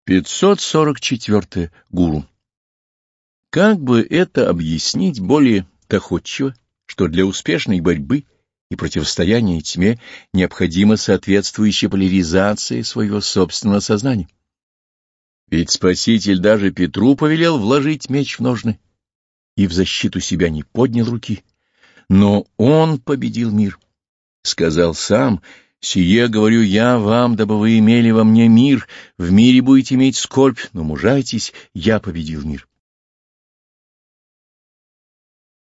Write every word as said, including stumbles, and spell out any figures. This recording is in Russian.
пятьсот сорок четыре. Гуру. Как бы это объяснить более доходчиво, что для успешной борьбы и противостояния тьме необходима соответствующая поляризация своего собственного сознания? Ведь Спаситель даже Петру повелел вложить меч в ножны и в защиту себя не поднял руки. Но он победил мир. Сказал сам: «Сие говорю я вам, дабы вы имели во мне мир, в мире будете иметь скорбь, но мужайтесь, я победил мир».